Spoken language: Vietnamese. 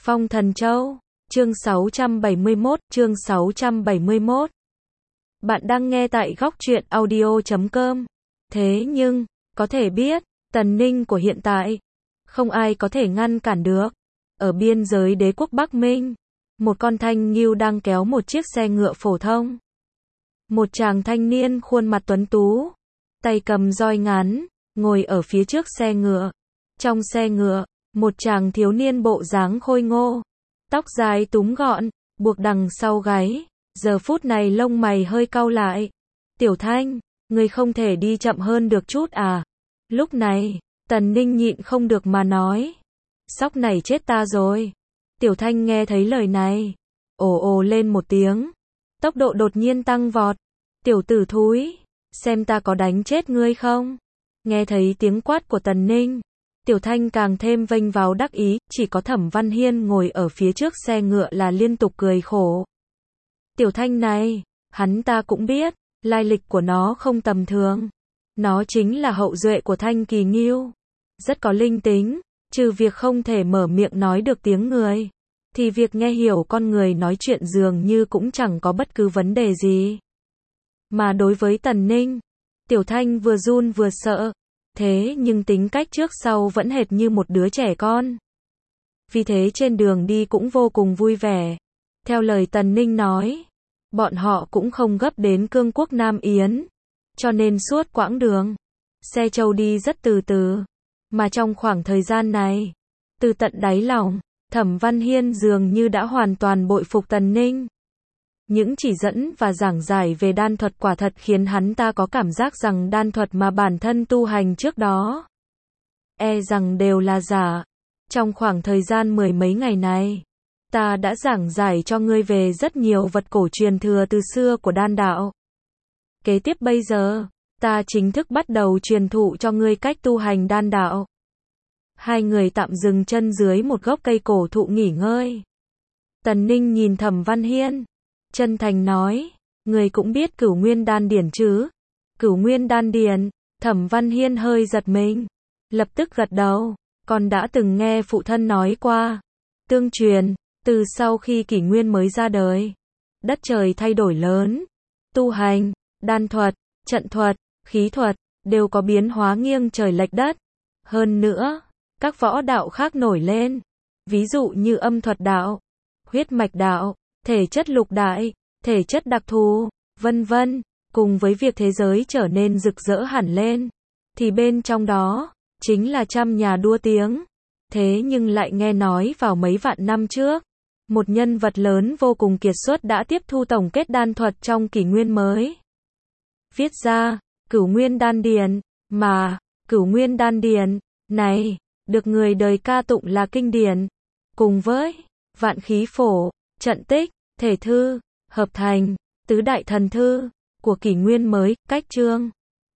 Phong Thần Châu, chương 671. Bạn đang nghe tại góc truyện audio.com. Thế nhưng, có thể biết, Tần Ninh của hiện tại, không ai có thể ngăn cản được. Ở biên giới đế quốc Bắc Minh, một con thanh nghưu đang kéo một chiếc xe ngựa phổ thông. Một chàng thanh niên khuôn mặt tuấn tú, tay cầm roi ngắn, ngồi ở phía trước xe ngựa. Trong xe ngựa, một chàng thiếu niên bộ dáng khôi ngô, tóc dài túm gọn, buộc đằng sau gáy, giờ phút này lông mày hơi cau lại. Tiểu Thanh, ngươi không thể đi chậm hơn được chút à? Lúc này, Tần Ninh nhịn không được mà nói. Sóc này chết ta rồi. Tiểu Thanh nghe thấy lời này, ồ ồ lên một tiếng, tốc độ đột nhiên tăng vọt. Tiểu tử thúi, xem ta có đánh chết ngươi không? Nghe thấy tiếng quát của Tần Ninh, Tiểu Thanh càng thêm vênh váo đắc ý, chỉ có Thẩm Văn Hiên ngồi ở phía trước xe ngựa là liên tục cười khổ. Tiểu Thanh này, hắn ta cũng biết, lai lịch của nó không tầm thường. Nó chính là hậu duệ của Thanh Kỳ Nghiêu. Rất có linh tính, trừ việc không thể mở miệng nói được tiếng người, thì việc nghe hiểu con người nói chuyện dường như cũng chẳng có bất cứ vấn đề gì. Mà đối với Tần Ninh, Tiểu Thanh vừa run vừa sợ, thế nhưng tính cách trước sau vẫn hệt như một đứa trẻ con. Vì thế trên đường đi cũng vô cùng vui vẻ. Theo lời Tần Ninh nói, bọn họ cũng không gấp đến cương quốc Nam Yến, cho nên suốt quãng đường, xe trâu đi rất từ từ. Mà trong khoảng thời gian này, từ tận đáy lòng, Thẩm Văn Hiên dường như đã hoàn toàn bội phục Tần Ninh. Những chỉ dẫn và giảng giải về đan thuật quả thật khiến hắn ta có cảm giác rằng đan thuật mà bản thân tu hành trước đó, rằng đều là giả. Trong khoảng thời gian mười mấy ngày này, ta đã giảng giải cho ngươi về rất nhiều vật cổ truyền thừa từ xưa của đan đạo. Kế tiếp bây giờ, ta chính thức bắt đầu truyền thụ cho ngươi cách tu hành đan đạo. Hai người tạm dừng chân dưới một gốc cây cổ thụ nghỉ ngơi. Tần Ninh nhìn Thẩm Văn Hiên, chân thành nói, người cũng biết Cửu Nguyên Đan Điển chứ? Cửu Nguyên Đan Điển, Thẩm Văn Hiên hơi giật mình, lập tức gật đầu, con đã từng nghe phụ thân nói qua. Tương truyền, từ sau khi kỷ nguyên mới ra đời, đất trời thay đổi lớn, tu hành, đan thuật, trận thuật, khí thuật, đều có biến hóa nghiêng trời lệch đất. Hơn nữa, các võ đạo khác nổi lên, ví dụ như âm thuật đạo, huyết mạch đạo, thể chất lục đại, thể chất đặc thù, vân vân. Cùng với việc thế giới trở nên rực rỡ hẳn lên, thì bên trong đó, chính là trăm nhà đua tiếng. Thế nhưng lại nghe nói vào mấy vạn năm trước, một nhân vật lớn vô cùng kiệt xuất đã tiếp thu tổng kết đan thuật trong kỷ nguyên mới. Viết ra, Cửu Nguyên Đan Điển, mà, Cửu Nguyên Đan Điển, này, được người đời ca tụng là kinh điển. Cùng với, Vạn Khí Phổ, Trận Tích, Thể Thư, Hợp Thành, Tứ Đại Thần Thư, của kỷ nguyên mới, cách chương.